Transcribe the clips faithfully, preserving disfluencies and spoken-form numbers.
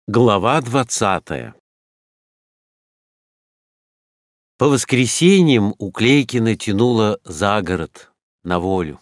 Глава двадцатая. По воскресеньям у Клейкина тянуло за город, на волю.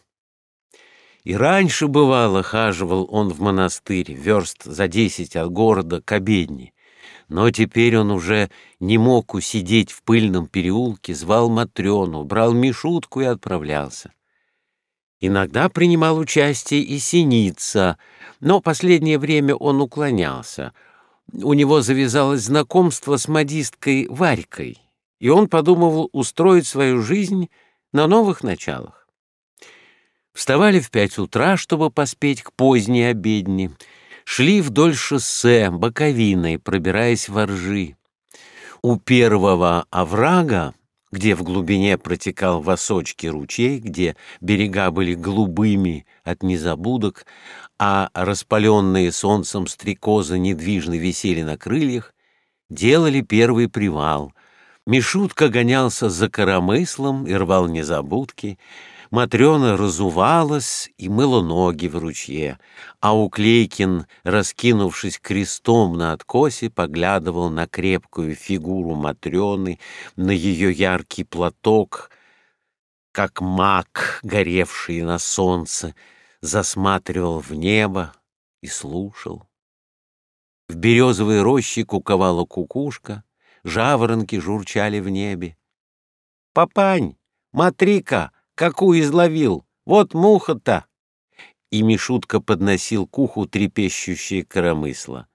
И раньше, бывало, хаживал он в монастырь, верст за десять от города к обедне. Но теперь он уже не мог усидеть в пыльном переулке, звал Матрёну, брал Мишутку и отправлялся. Иногда принимал участие и Синица, но последнее время он уклонялся. У него завязалось знакомство с модисткой Варькой, и он подумывал устроить свою жизнь на новых началах. Вставали в пять утра, чтобы поспеть к поздней обедне, шли вдоль шоссе боковиной, пробираясь во ржи. У первого оврага, где в глубине протекал в осочке ручей, где берега были голубыми от незабудок, а распаленные солнцем стрекозы недвижно висели на крыльях, делали первый привал. Мишутка гонялся за коромыслом и рвал незабудки, Матрёна разувалась и мыла ноги в ручье, а Уклейкин, раскинувшись крестом на откосе, поглядывал на крепкую фигуру Матрёны, на ее яркий платок, как мак, горевший на солнце, засматривал в небо и слушал. В березовой роще куковала кукушка, жаворонки журчали в небе. «Папань, смотри-ка, какую изловил! Вот муха-то!» И Мишутка подносил к уху трепещущее коромысло.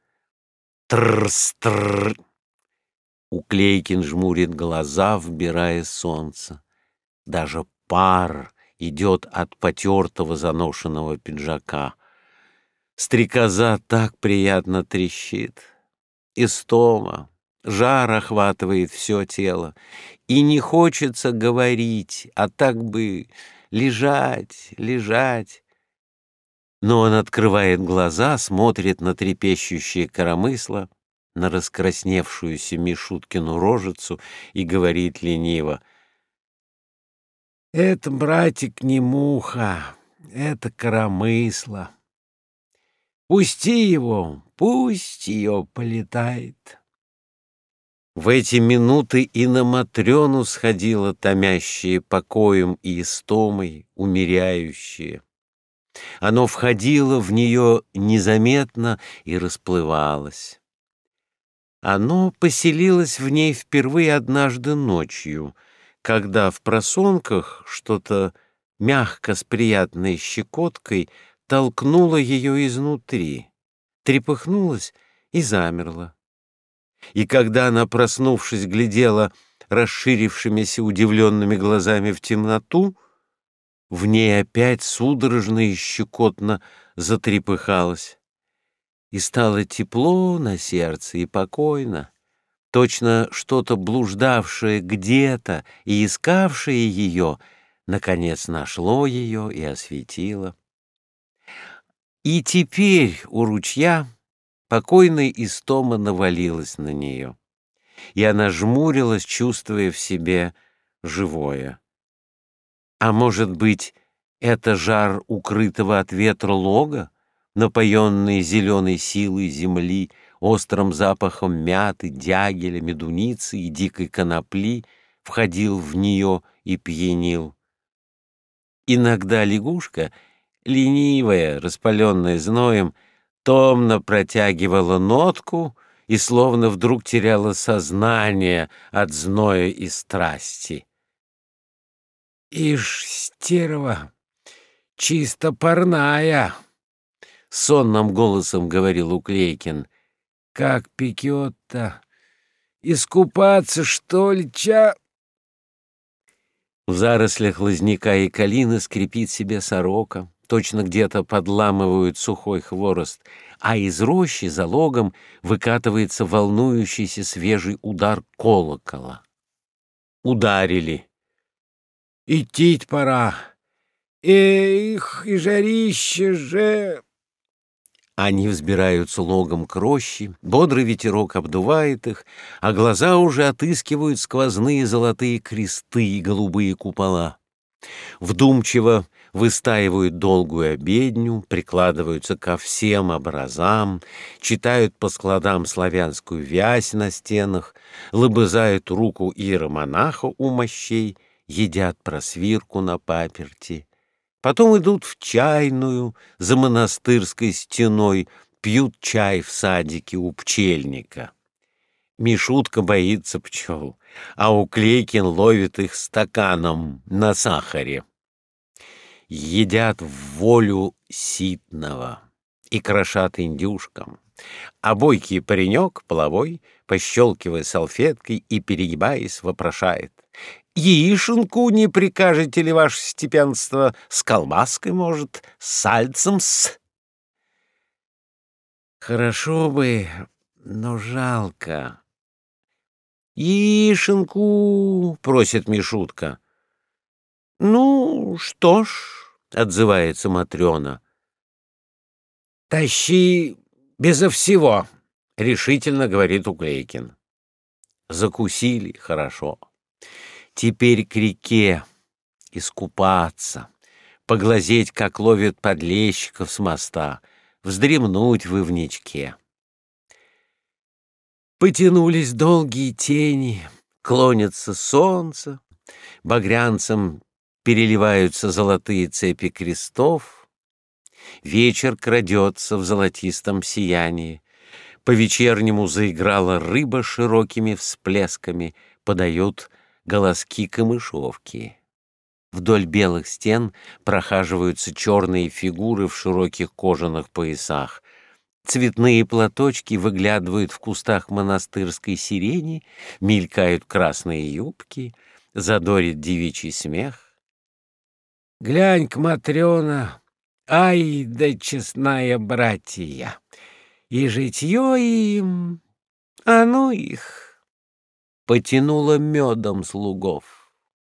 Тррр-стррр! Уклейкин жмурит глаза, вбирая солнце. Даже пар идет от потертого заношенного пиджака. Стрекоза так приятно трещит. Истома, жар охватывает все тело. И не хочется говорить, а так бы лежать, лежать. Но он открывает глаза, смотрит на трепещущее коромысло, на раскрасневшуюся Мишуткину рожицу и говорит лениво: «Это, братик, не муха, это коромысло. Пусти его, пусть ее полетает». В эти минуты и на Матрёну сходило томящее покоем и истомой, умиряющее. Оно входило в нее незаметно и расплывалось. Оно поселилось в ней впервые однажды ночью, когда в просонках что-то мягко с приятной щекоткой толкнуло ее изнутри, трепыхнулось и замерло. И когда она, проснувшись, глядела расширившимися удивленными глазами в темноту, в ней опять судорожно и щекотно затрепыхалось. И стало тепло на сердце и покойно. Точно что-то блуждавшее где-то и искавшее ее, наконец нашло ее и осветило. И теперь у ручья покойная истома навалилась на нее, и она жмурилась, чувствуя в себе живое. А может быть, это жар укрытого от ветра лога, напоенный зеленой силой земли, острым запахом мяты, дягеля, медуницы и дикой конопли, входил в нее и пьянил. Иногда лягушка, ленивая, распаленная зноем, томно протягивала нотку и словно вдруг теряла сознание от зноя и страсти. «Ишь, стерва, чисто парная!» — сонным голосом говорил Уклейкин. «Как пекет-то! Искупаться, что ли, ча...» В зарослях лозняка и калины скрипит себе сорока, точно где-то подламывают сухой хворост, а из рощи за логом выкатывается волнующийся свежий удар колокола. Ударили. «Идти пора! Эх, и жарище же!» Они взбираются логом к роще, бодрый ветерок обдувает их, а глаза уже отыскивают сквозные золотые кресты и голубые купола. Вдумчиво выстаивают долгую обедню, прикладываются ко всем образам, читают по складам славянскую вязь на стенах, лобызают руку иеромонаха у мощей, едят просвирку на паперти. Потом идут в чайную за монастырской стеной, пьют чай в садике у пчельника. Мишутка боится пчел, а Уклейкин ловит их стаканом на сахаре. Едят в волю ситного и крошат индюшкам, а бойкий паренек половой, пощелкивая салфеткой и перегибаясь, вопрошает: «Яишенку не прикажете ли, ваше степенство, с колбаской, может, с сальцем-с?» «Хорошо бы, но жалко». «Яишенку!» — просит Мишутка. «Ну, что ж», — отзывается Матрена. «Тащи безо всего», — решительно говорит Уклейкин. Закусили хорошо. Теперь к реке искупаться, поглазеть, как ловят подлещиков с моста, вздремнуть в ивнячке. Потянулись долгие тени, клонится солнце, багрянцем переливаются золотые цепи крестов. Вечер крадется в золотистом сиянии. По-вечернему заиграла рыба широкими всплесками, подают голоски камышовки. Вдоль белых стен прохаживаются черные фигуры в широких кожаных поясах. Цветные платочки выглядывают в кустах монастырской сирени, мелькают красные юбки, задорит девичий смех. «Глянь-ка, Матрена, ай да честная братья, и житье им, а ну их!» Потянуло медом слугов.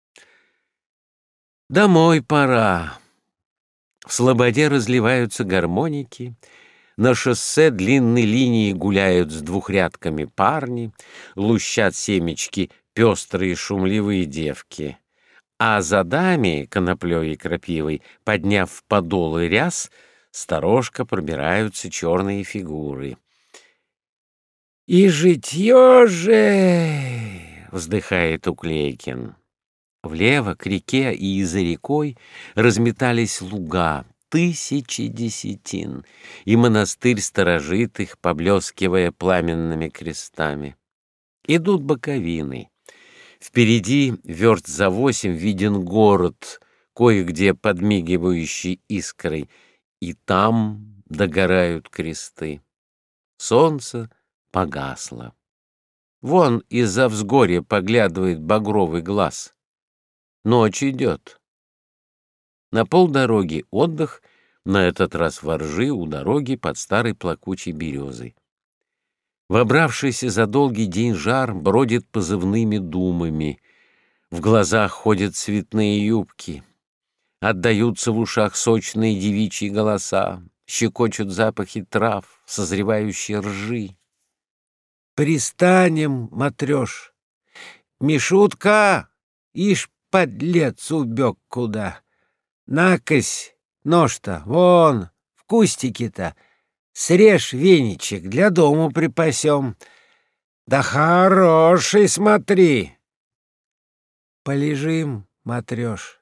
Домой пора. В слободе разливаются гармоники, на шоссе длинной линии гуляют с двухрядками парни, лущат семечки пестрые шумливые девки. А за дами, коноплей и крапивой, подняв подолы ряс, сторожко пробираются черные фигуры. «И житье же!» — вздыхает Уклейкин. Влево, к реке и за рекой разметались луга, тысячи десятин, и монастырь сторожит их, поблескивая пламенными крестами. Идут боковины. Впереди, верст за восемь, виден город, кое-где подмигивающий искрой, и там догорают кресты. Солнце погасло. Вон из-за взгорья поглядывает багровый глаз. Ночь идет. На полдороги отдых, на этот раз во ржи у дороги под старой плакучей березой. Вобравшийся за долгий день жар бродит позывными думами. В глазах ходят цветные юбки. Отдаются в ушах сочные девичьи голоса. Щекочут запахи трав, созревающей ржи. «Пристанем, Матрёш! Мишутка, ишь, подлец, убег куда! Накось, нож-то, вон, в кустике-то, срежь веничек, для дому припасем. Да хороший, смотри!» «Полежим, Матрёш.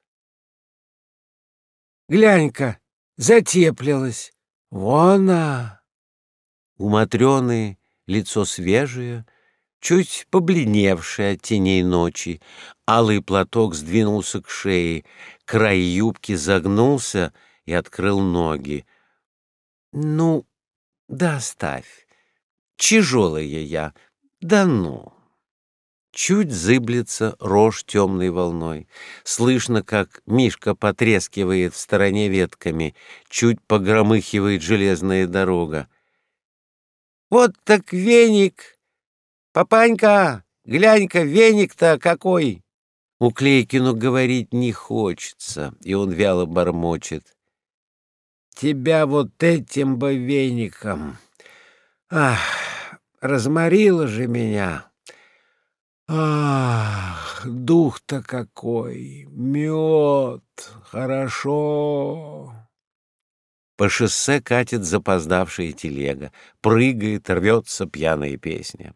Глянь-ка, затеплилась. Вон она!» У Матрёны лицо свежее, чуть побледневшее от теней ночи. Алый платок сдвинулся к шее, край юбки загнулся и открыл ноги. «Ну, да оставь. Тяжелая я. Да ну!» Чуть зыблется рожь темной волной. Слышно, как Мишка потрескивает в стороне ветками, чуть погромыхивает железная дорога. «Вот так веник! Папанька, глянь-ка, веник-то какой!» Уклейкину говорить не хочется, и он вяло бормочет: «Тебя вот этим бы веником! Ах, разморило же меня! Ах, дух-то какой! Мед! Хорошо! По шоссе катит запоздавшая телега, прыгает, рвется пьяная песня.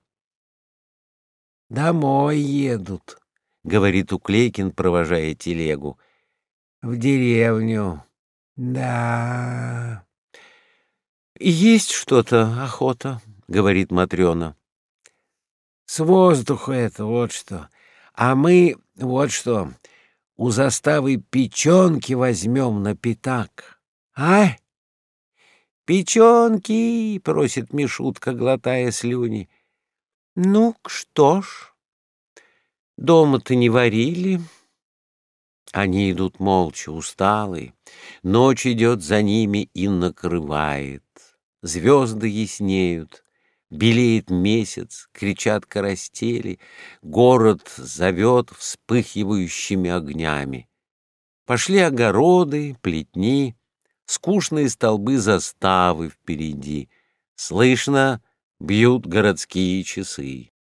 «Домой едут», — говорит Уклейкин, провожая телегу. «в деревню. Да». «Есть что-то охота», — говорит Матрена. «С воздуха это вот что. А мы вот что, у заставы печенки возьмем на пятак. А?» «Печенки!» — просит Мишутка, глотая слюни. «Ну, что ж, дома-то не варили». Они идут молча, усталые. Ночь идет за ними и накрывает. Звезды яснеют, белеет месяц, кричат карастели. Город зовет вспыхивающими огнями. Пошли огороды, плетни, скучные столбы заставы впереди. Слышно, бьют городские часы.